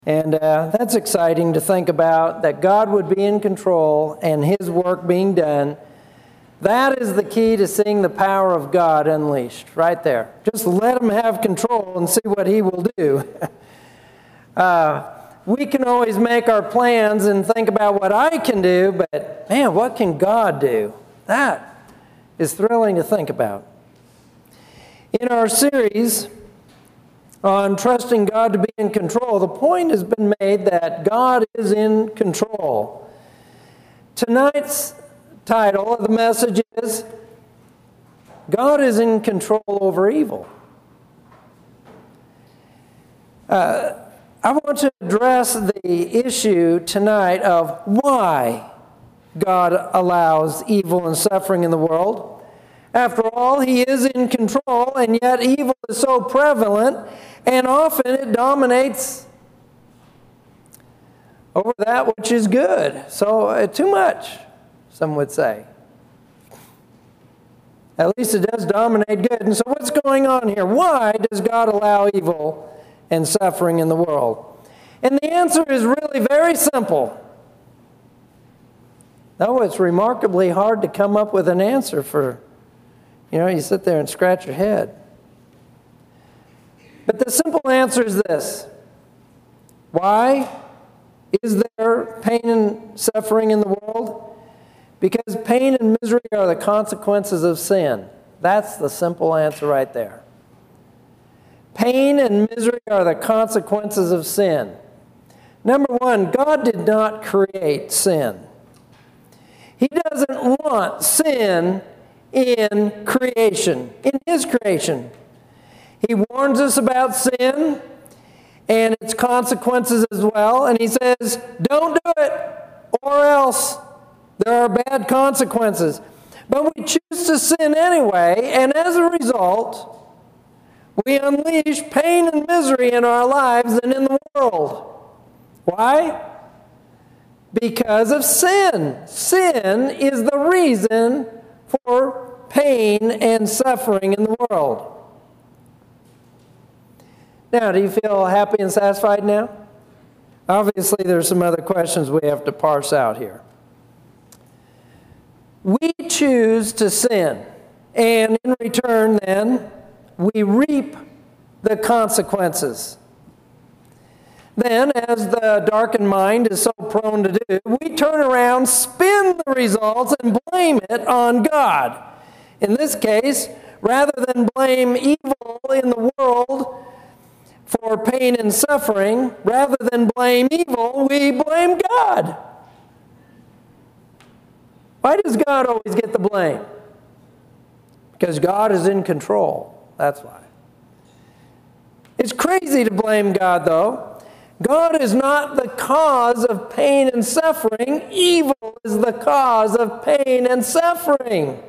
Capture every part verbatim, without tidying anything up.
And uh, that's exciting to think about, that God would be in control and His work being done. That is the key to seeing the power of God unleashed, right there. Just let Him have control and see what He will do. uh, we can always make our plans and think about what I can do, but man, what can God do? That is thrilling to think about. In our series on trusting God to be in control, the point has been made that God is in control. Tonight's title of the message is, God is in control over evil. Uh, I want to address the issue tonight of why God allows evil and suffering in the world. After all, He is in control, and yet evil is so prevalent, and often it dominates over that which is good. So, uh, too much, some would say. At least it does dominate good. And so what's going on here? Why does God allow evil and suffering in the world? And the answer is really very simple. Though it's remarkably hard to come up with an answer for, you know, you sit there and scratch your head. But the simple answer is this. Why is there pain and suffering in the world? Because pain and misery are the consequences of sin. That's the simple answer right there. Pain and misery are the consequences of sin. Number one, God did not create sin. He doesn't want sin in creation, in His creation. He warns us about sin and its consequences as well. And He says, don't do it, or else there are bad consequences. But we choose to sin anyway, and as a result, we unleash pain and misery in our lives and in the world. Why? Because of sin. Sin is the reason for pain and suffering in the world. Now, do you feel happy and satisfied now? Obviously, there's some other questions we have to parse out here. We choose to sin, and in return, then, we reap the consequences. Then, as the darkened mind is so prone to do, we turn around, spin the results, and blame it on God. In this case, rather than blame evil in the world for pain and suffering, rather than blame evil, we blame God. Why does God always get the blame? Because God is in control. That's why. It's crazy to blame God, though. God is not the cause of pain and suffering. Evil is the cause of pain and suffering.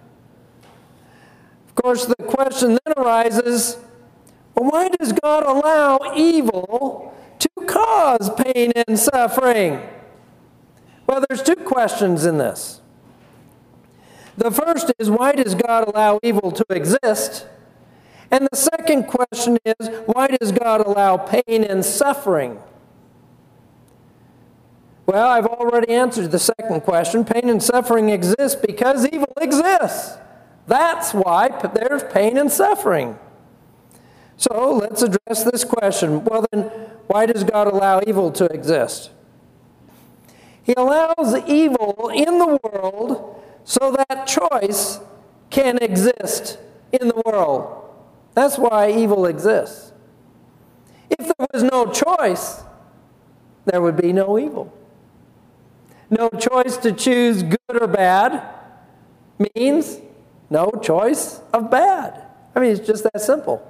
Of course, the question then arises, well, why does God allow evil to cause pain and suffering? Well, there's two questions in this. The first is, why does God allow evil to exist? And the second question is, why does God allow pain and suffering? Well, I've already answered the second question. Pain and suffering exist because evil exists. That's why there's pain and suffering. So let's address this question. Well then, why does God allow evil to exist? He allows evil in the world so that choice can exist in the world. That's why evil exists. If there was no choice, there would be no evil. No choice to choose good or bad means no choice of bad. I mean, it's just that simple.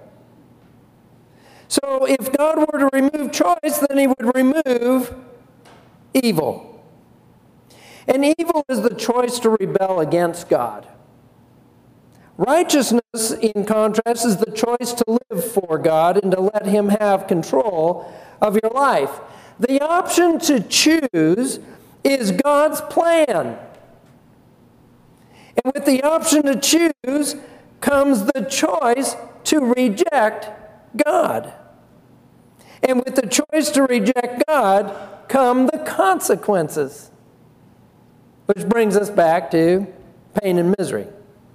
So if God were to remove choice, then He would remove evil. And evil is the choice to rebel against God. Righteousness, in contrast, is the choice to live for God and to let Him have control of your life. The option to choose is God's plan. And with the option to choose comes the choice to reject God. And with the choice to reject God come the consequences. Which brings us back to pain and misery.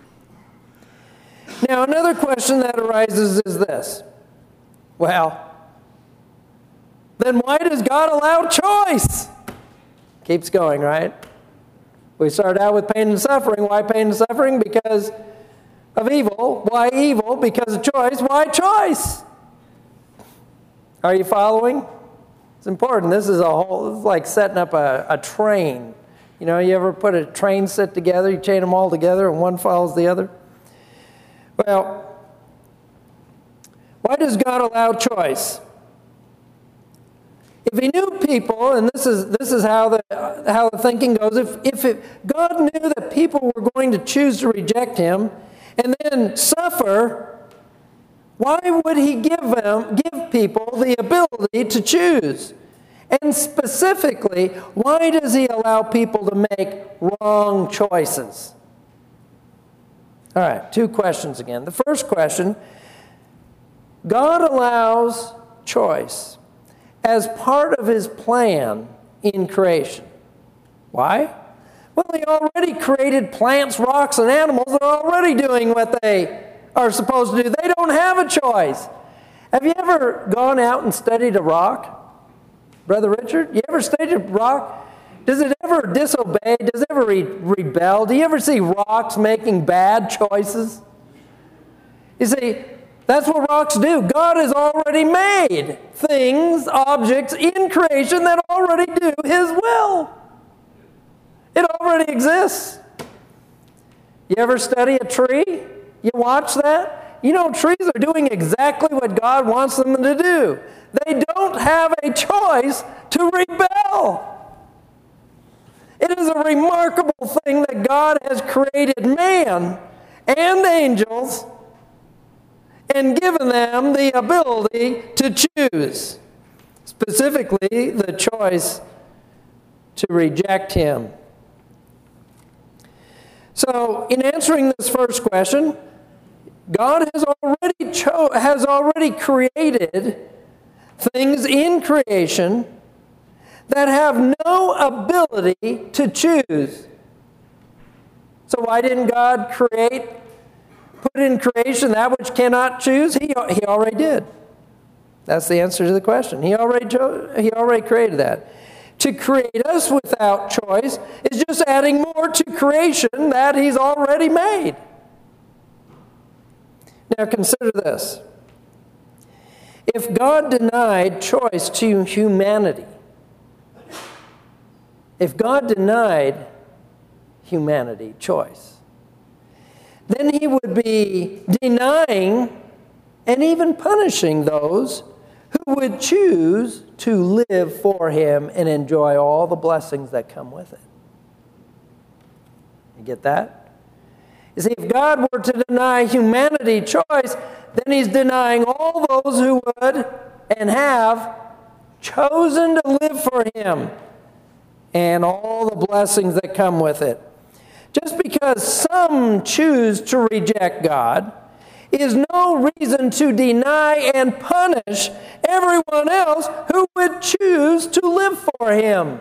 Now, another question that arises is this. Well, then why does God allow choice? Keeps going, right? We start out with pain and suffering. Why pain and suffering? Because of evil. Why evil? Because of choice. Why choice? Are you following? It's important. This is a whole, it's like setting up a, a train. You know, you ever put a train set together, you chain them all together and one follows the other? Well, why does God allow choice? If he knew people, and this is this is how the how the thinking goes, if if it, God knew that people were going to choose to reject him and then suffer, why would he give them give people the ability to choose? And specifically, why does he allow people to make wrong choices? All right, two questions again. The first question, God allows choice as part of his plan in creation. Why? Well, he already created plants, rocks, and animals that are already doing what they are supposed to do. They don't have a choice. Have you ever gone out and studied a rock? Brother Richard, you ever studied a rock? Does it ever disobey? Does it ever re- rebel? Do you ever see rocks making bad choices? You see, that's what rocks do. God has already made things, objects in creation that already do his will. It already exists. You ever study a tree? You watch that? You know, trees are doing exactly what God wants them to do. They don't have a choice to rebel. It is a remarkable thing that God has created man and angels and given them the ability to choose, specifically the choice to reject him. So, in answering this first question, God has already cho- has already created things in creation that have no ability to choose. So why didn't God create, put in creation that which cannot choose? He, he already did. That's the answer to the question. He already chose, he already created that. To create us without choice is just adding more to creation that he's already made. Now consider this. If God denied choice to humanity, if God denied humanity choice, then he would be denying and even punishing those who would choose to live for him and enjoy all the blessings that come with it. You get that? You see, if God were to deny humanity choice, then he's denying all those who would and have chosen to live for him and all the blessings that come with it. Just because some choose to reject God is no reason to deny and punish everyone else who would choose to live for him.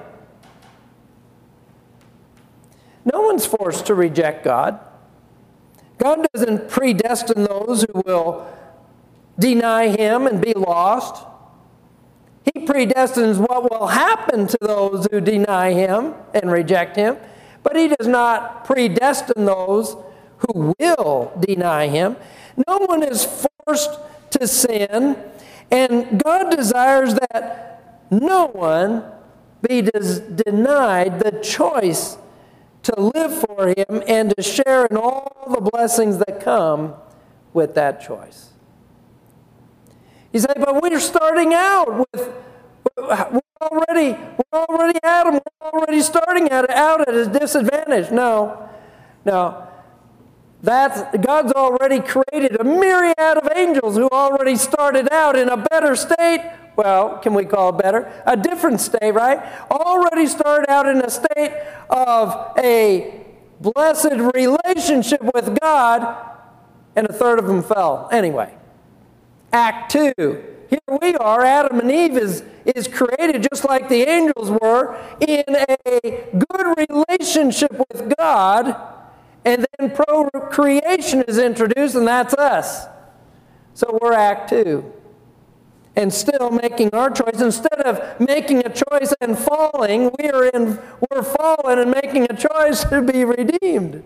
No one's forced to reject God. God doesn't predestine those who will deny him and be lost. He predestines what will happen to those who deny him and reject him, but he does not predestine those who will deny him. No one is forced to sin, and God desires that no one be des- denied the choice to live for him and to share in all the blessings that come with that choice. You say, but we're starting out with, we're already, we're already Adam, we're already starting out, out at a disadvantage. No, no. That's, God's already created a myriad of angels who already started out in a better state. Well, can we call it better? A different state, right? Already started out in a state of a blessed relationship with God, and a third of them fell anyway. Act two. Here we are, Adam and Eve is, is created just like the angels were in a good relationship with God, and then procreation is introduced, and that's us. So we're Act two. And still making our choice. Instead of making a choice and falling, we are in, we're fallen and making a choice to be redeemed.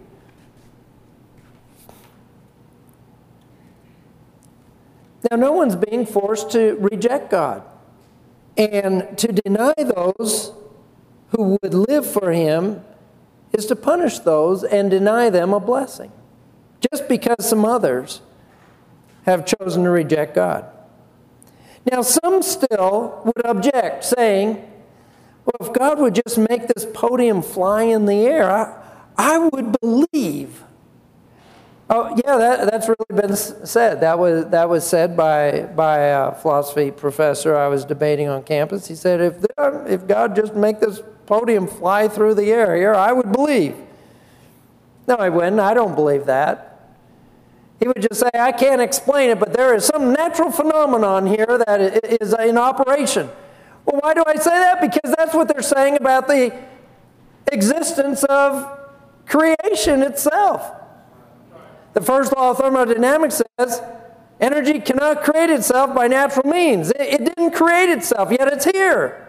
Now, no one's being forced to reject God. And to deny those who would live for Him is to punish those and deny them a blessing, just because some others have chosen to reject God. Now, some still would object, saying, well, if God would just make this podium fly in the air, I, I would believe. Oh, yeah, that, that's really been said. That was that was said by by a philosophy professor I was debating on campus. He said, if there, if God just make this podium fly through the air here, I would believe. No, I wouldn't. I don't believe that. He would just say, I can't explain it, but there is some natural phenomenon here that is in operation. Well, why do I say that? Because that's what they're saying about the existence of creation itself. The first law of thermodynamics says energy cannot create itself by natural means. It, it didn't create itself, yet it's here.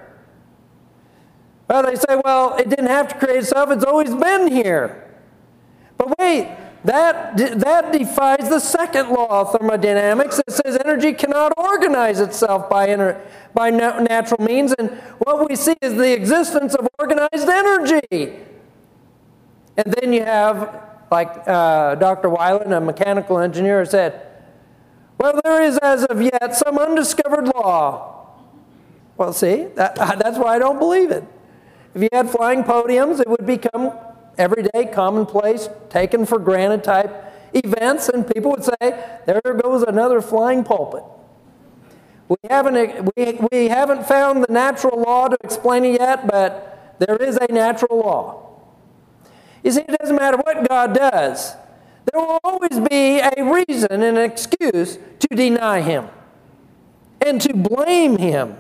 Well, they say, well, it didn't have to create itself, it's always been here. But wait, that, that defies the second law of thermodynamics. It says energy cannot organize itself by, inter, by natural means, and what we see is the existence of organized energy. And then you have, like uh, Doctor Weiland, a mechanical engineer, said, well, there is as of yet some undiscovered law. Well, see, that, that's why I don't believe it. If you had flying podiums, it would become everyday, commonplace, taken for granted type events, and people would say, there goes another flying pulpit. We haven't, we, we haven't found the natural law to explain it yet, but there is a natural law. You see, it doesn't matter what God does. There will always be a reason and an excuse to deny Him and to blame Him.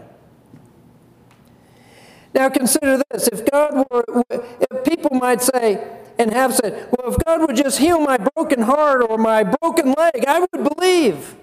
Now consider this. If God were, if people might say and have said, well, if God would just heal my broken heart or my broken leg, I would believe.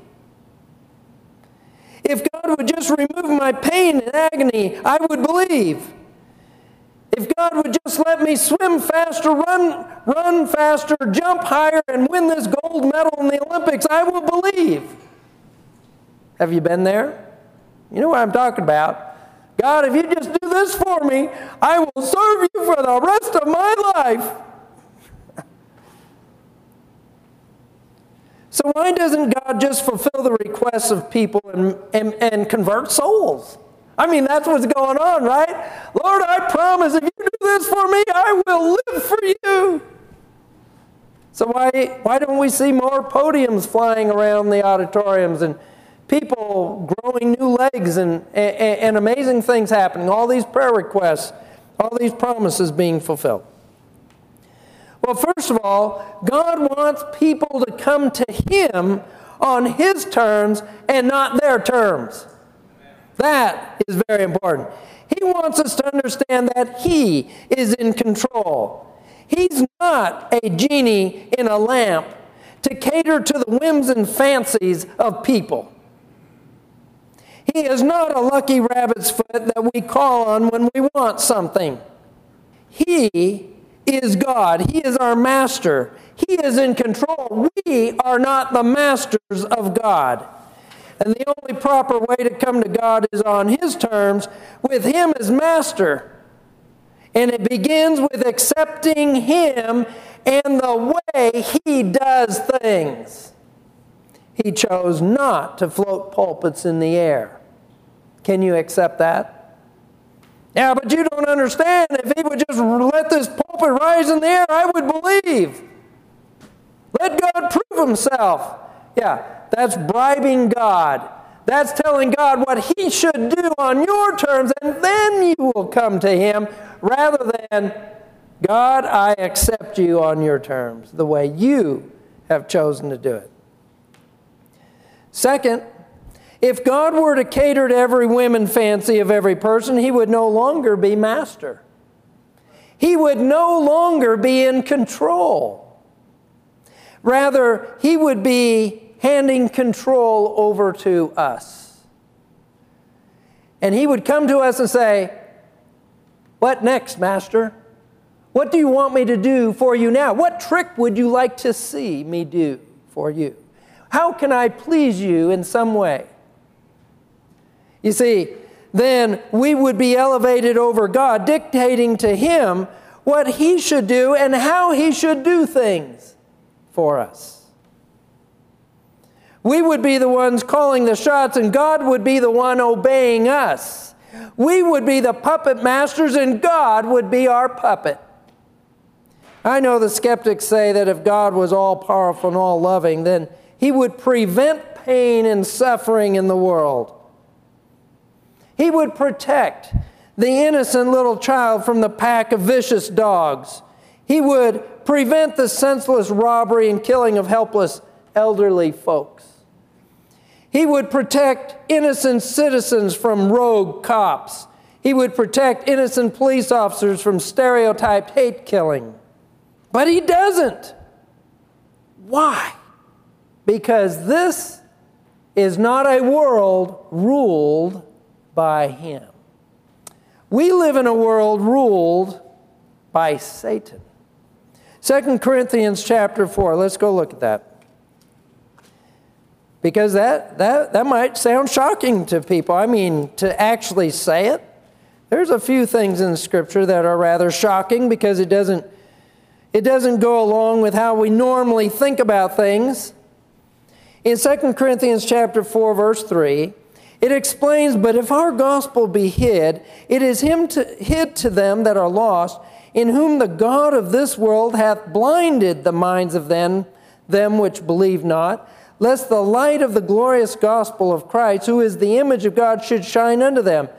If God would just remove my pain and agony, I would believe. If God would just let me swim faster, run, run faster, jump higher, and win this gold medal in the Olympics, I will believe. Have you been there? You know what I'm talking about. God, if you just do this for me, I will serve you for the rest of my life. So why doesn't God just fulfill the requests of people and, and, and convert souls? I mean, that's what's going on, right? Lord, I promise if you do this for me, I will live for you. So why, why don't we see more podiums flying around the auditoriums and people growing new legs and, and, and amazing things happening, all these prayer requests, all these promises being fulfilled? Well, first of all, God wants people to come to Him on His terms and not their terms. That is very important. He wants us to understand that He is in control. He's not a genie in a lamp to cater to the whims and fancies of people. He is not a lucky rabbit's foot that we call on when we want something. He is God. He is our master. He is in control. We are not the masters of God. And the only proper way to come to God is on His terms, with Him as master. And it begins with accepting Him and the way He does things. He chose not to float pulpits in the air. Can you accept that? Yeah, but you don't understand. If He would just let this pulpit rise in the air, I would believe. Let God prove Himself. Yeah. That's bribing God. That's telling God what He should do on your terms, and then you will come to Him, rather than, God, I accept you on your terms, the way you have chosen to do it. Second, If God were to cater to every whim and fancy of every person, He would no longer be master. He would no longer be in control. Rather, He would be handing control over to us. And He would come to us and say, "What next, Master? What do you want me to do for you now? What trick would you like to see me do for you? How can I please you in some way?" You see, then we would be elevated over God, dictating to Him what He should do and how He should do things for us. We would be the ones calling the shots, and God would be the one obeying us. We would be the puppet masters, and God would be our puppet. I know the skeptics say that if God was all-powerful and all-loving, then He would prevent pain and suffering in the world. He would protect the innocent little child from the pack of vicious dogs. He would prevent the senseless robbery and killing of helpless elderly folks. He would protect innocent citizens from rogue cops. He would protect innocent police officers from stereotyped hate killing. But He doesn't. Why? Because this is not a world ruled by Him. We live in a world ruled by Satan. Second Corinthians chapter four. Let's go look at that. Because that, that, that might sound shocking to people. I mean, to actually say it. There's a few things in Scripture that are rather shocking because it doesn't, it doesn't go along with how we normally think about things. In Second Corinthians chapter four, verse three, it explains, "But if our gospel be hid, it is him to, hid to them that are lost, in whom the God of this world hath blinded the minds of them, them which believe not, lest the light of the glorious gospel of Christ, who is the image of God, should shine unto them."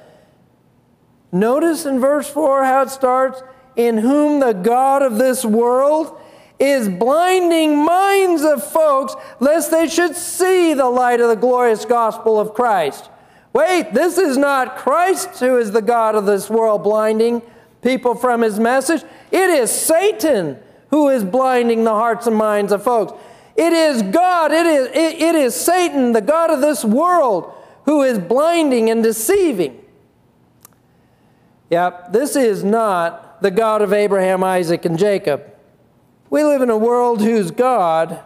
Notice in verse four how it starts, "In whom the God of this world is blinding minds of folks, lest they should see the light of the glorious gospel of Christ." Wait, this is not Christ who is the God of this world blinding people from His message. It is Satan who is blinding the hearts and minds of folks. It is God, it is, it, it is Satan, the God of this world, who is blinding and deceiving. Yep, this is not the God of Abraham, Isaac, and Jacob. We live in a world whose God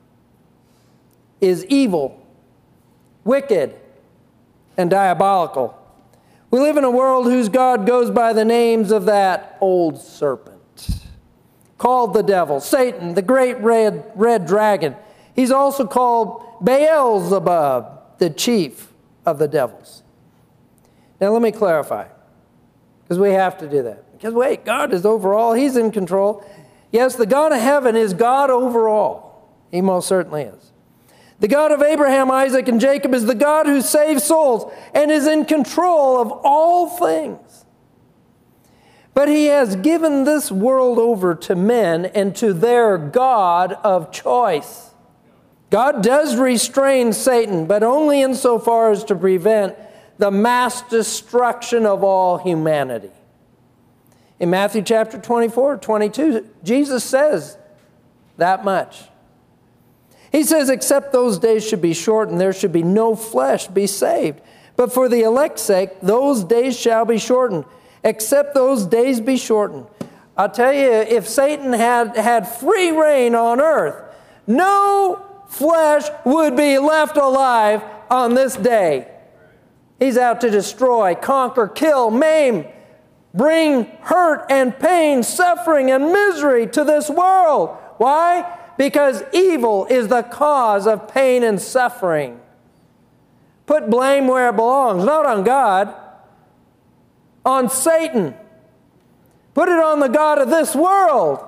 is evil, wicked, and diabolical. We live in a world whose God goes by the names of that old serpent, called the devil, Satan, the great red, red dragon. He's also called Beelzebub, the chief of the devils. Now let me clarify, because we have to do that. Because wait, God is over all. He's in control. Yes, the God of heaven is God over all. He most certainly is. The God of Abraham, Isaac, and Jacob is the God who saves souls and is in control of all things. But He has given this world over to men and to their God of choice. God does restrain Satan, but only insofar as to prevent the mass destruction of all humanity. In Matthew chapter twenty-four, twenty-two, Jesus says that much. He says, "Except those days should be shortened, there should be no flesh be saved. But for the elect's sake, those days shall be shortened. Except those days be shortened." I'll tell you, if Satan had, had free reign on earth, no flesh would be left alive on this day. He's out to destroy, conquer, kill, maim, bring hurt and pain, suffering and misery to this world. Why? Because evil is the cause of pain and suffering. Put blame where it belongs, not on God, on Satan. Put it on the God of this world.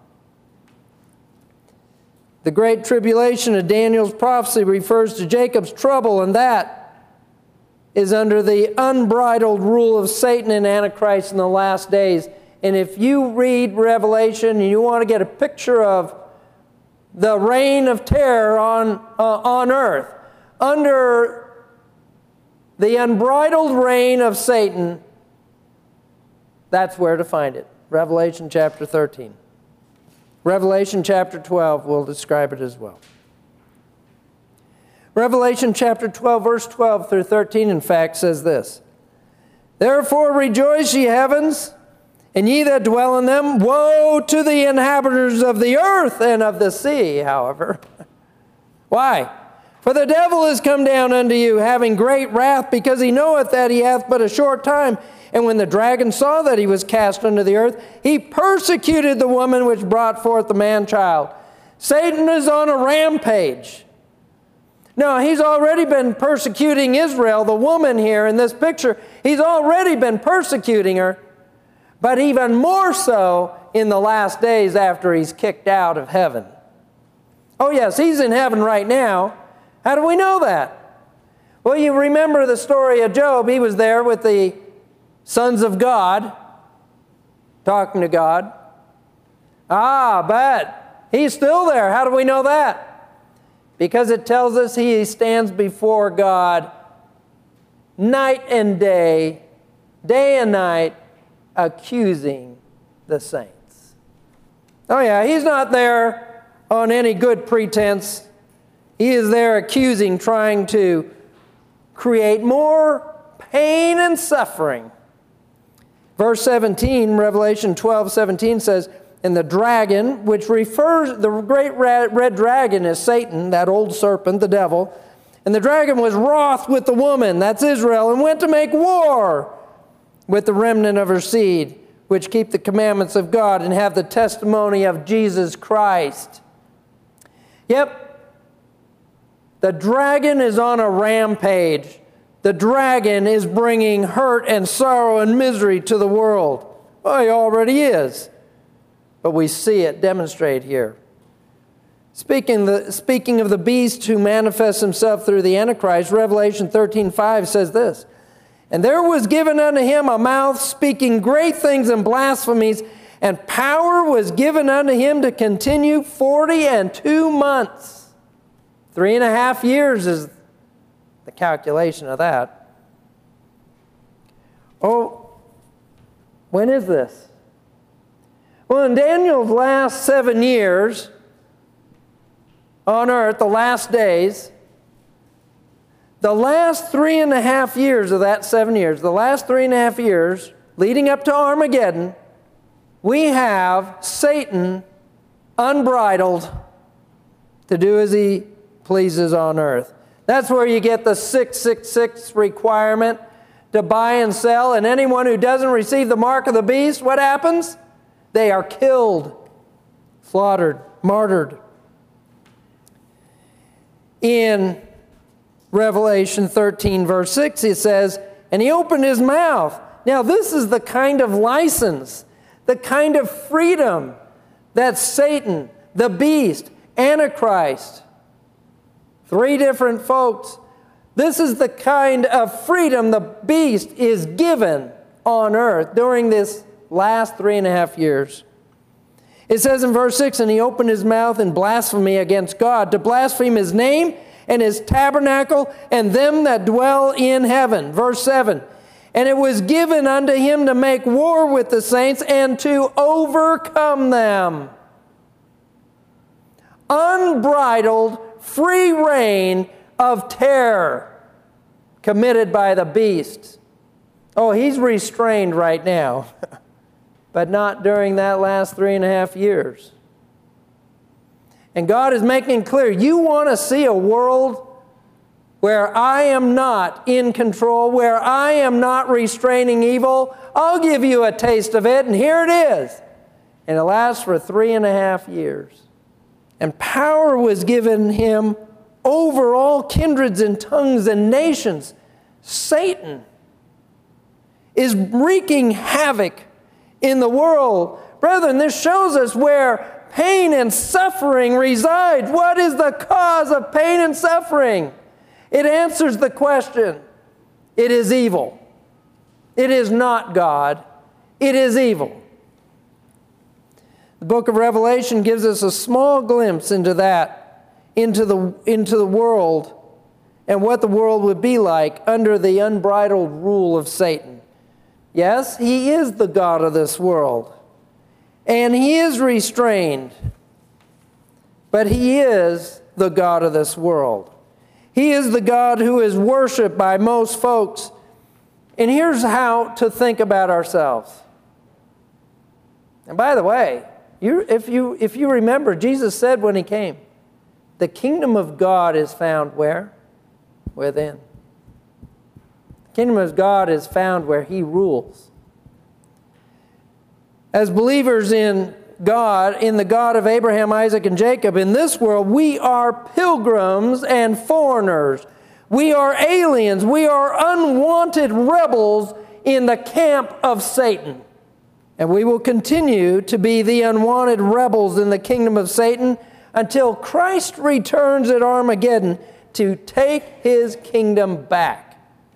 The great tribulation of Daniel's prophecy refers to Jacob's trouble, and that is under the unbridled rule of Satan and Antichrist in the last days. And if you read Revelation and you want to get a picture of the reign of terror on, uh, on earth, under the unbridled reign of Satan, that's where to find it. Revelation chapter thirteen. Revelation chapter twelve will describe it as well. Revelation chapter twelve, verse twelve through thirteen, in fact, says this: Therefore rejoice, ye heavens, and ye that dwell in them. Woe to the inhabitants of the earth and of the sea, however. Why? For the devil is come down unto you, having great wrath, because he knoweth that he hath but a short time. And when the dragon saw that he was cast unto the earth, he persecuted the woman which brought forth the man-child. Satan is on a rampage. No, he's already been persecuting Israel, the woman here in this picture. He's already been persecuting her, but even more so in the last days after he's kicked out of heaven. Oh yes, he's in heaven right now. How do we know that? Well, you remember the story of Job. He was there with the sons of God, talking to God. Ah, but he's still there. How do we know that? Because it tells us he stands before God night and day, day and night, accusing the saints. Oh yeah, he's not there on any good pretense. He is there accusing, trying to create more pain and suffering. Verse seventeen, Revelation twelve, seventeen says, And the dragon, which refers, the great red, red dragon is Satan, that old serpent, the devil. And the dragon was wroth with the woman, that's Israel, and went to make war with the remnant of her seed, which keep the commandments of God and have the testimony of Jesus Christ. Yep, the dragon is on a rampage. The dragon is bringing hurt and sorrow and misery to the world. Well, he already is. But we see it demonstrate here. Speaking, the, speaking of the beast who manifests himself through the Antichrist, Revelation thirteen five says this: And there was given unto him a mouth speaking great things and blasphemies, and power was given unto him to continue forty and two months. Three and a half years is the calculation of that. Oh, when is this? Well, in Daniel's last seven years on earth, the last days, the last three and a half years of that seven years, the last three and a half years leading up to Armageddon, we have Satan unbridled to do as he pleases on earth. That's where you get the six six six requirement to buy and sell, and anyone who doesn't receive the mark of the beast, what happens? They are killed, slaughtered, martyred. In Revelation thirteen, verse six, it says, And he opened his mouth. Now, this is the kind of license, the kind of freedom that Satan, the beast, Antichrist, three different folks, this is the kind of freedom the beast is given on earth during this last three and a half years. It says in verse six, And he opened his mouth in blasphemy against God, to blaspheme his name and his tabernacle and them that dwell in heaven. Verse seven, And it was given unto him to make war with the saints and to overcome them. Unbridled, free reign of terror committed by the beast. Oh, he's restrained right now, but not during that last three and a half years. And God is making clear, you want to see a world where I am not in control, where I am not restraining evil? I'll give you a taste of it, and here it is. And it lasts for three and a half years. And power was given him over all kindreds and tongues and nations. Satan is wreaking havoc in the world. Brethren, this shows us where pain and suffering resides. What is the cause of pain and suffering? It answers the question. It is evil. It is not God. It is evil. The book of Revelation gives us a small glimpse into that, into the, into the world and what the world would be like under the unbridled rule of Satan. Yes, he is the god of this world, and he is restrained, but he is the god of this world. He is the God who is worshiped by most folks. And here's how to think about ourselves. And by the way, you, if you, if you remember, Jesus said when he came, the kingdom of God is found where? Within. The kingdom of God is found where he rules. As believers in God, in the God of Abraham, Isaac, and Jacob, in this world, we are pilgrims and foreigners. We are aliens. We are unwanted rebels in the camp of Satan. And we will continue to be the unwanted rebels in the kingdom of Satan until Christ returns at Armageddon to take his kingdom back.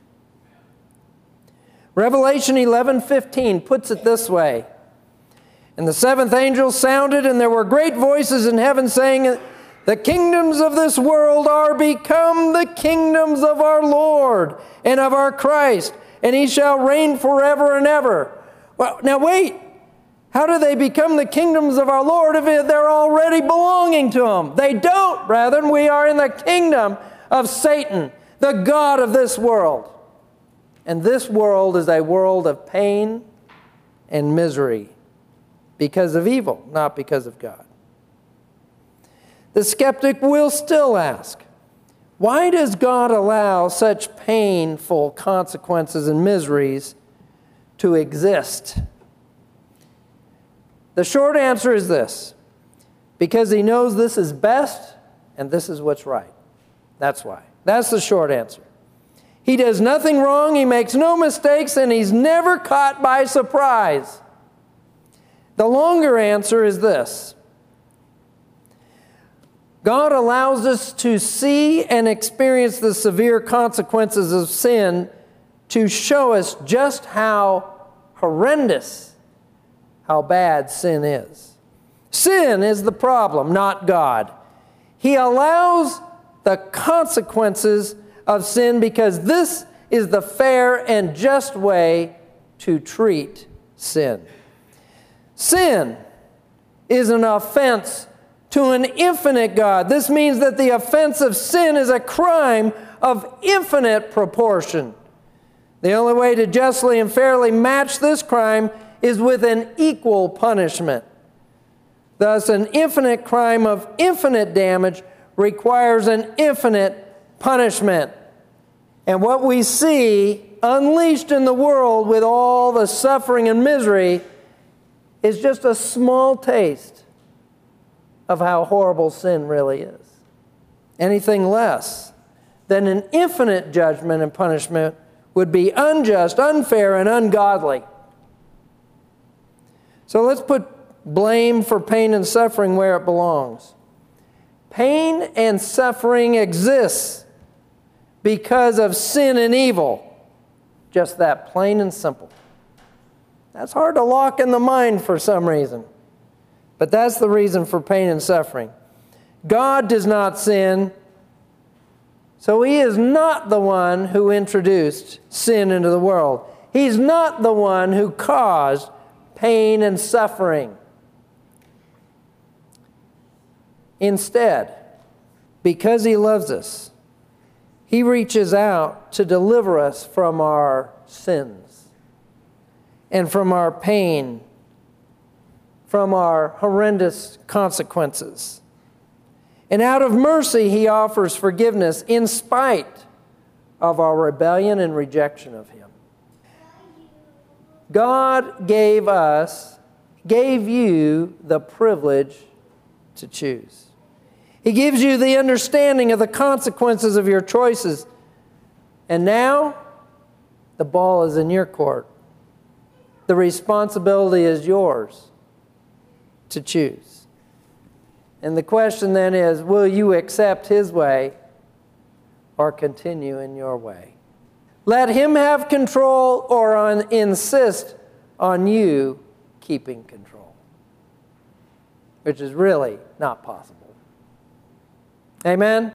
Revelation eleven fifteen puts it this way. And the seventh angel sounded, and there were great voices in heaven saying, the kingdoms of this world are become the kingdoms of our Lord and of our Christ, and he shall reign forever and ever. Well, now wait. How do they become the kingdoms of our Lord if they're already belonging to him? They don't, brethren. We are in the kingdom of Satan, the god of this world. And this world is a world of pain and misery because of evil, not because of God. The skeptic will still ask, why does God allow such painful consequences and miseries to exist? The short answer is this: because he knows this is best and this is what's right. That's why. That's the short answer. He does nothing wrong, he makes no mistakes, and he's never caught by surprise. The longer answer is this: God allows us to see and experience the severe consequences of sin to show us just how horrendous, how bad sin is. Sin is the problem, not God. He allows the consequences of sin because this is the fair and just way to treat sin. Sin is an offense to an infinite God. This means that the offense of sin is a crime of infinite proportion. The only way to justly and fairly match this crime is with an equal punishment. Thus, an infinite crime of infinite damage requires an infinite punishment. And what we see unleashed in the world with all the suffering and misery is just a small taste of how horrible sin really is. Anything less than an infinite judgment and punishment would be unjust, unfair, and ungodly. So let's put blame for pain and suffering where it belongs. Pain and suffering exists because of sin and evil. Just that, plain and simple. That's hard to lock in the mind for some reason. But that's the reason for pain and suffering. God does not sin, so he is not the one who introduced sin into the world. He's not the one who caused pain and suffering. Instead, because he loves us, he reaches out to deliver us from our sins and from our pain, from our horrendous consequences. And out of mercy, he offers forgiveness in spite of our rebellion and rejection of him. God gave us, gave you the privilege to choose. He gives you the understanding of the consequences of your choices. And now, the ball is in your court. The responsibility is yours to choose. And the question then is, will you accept his way or continue in your way? Let him have control or on, insist on you keeping control, which is really not possible. Amen?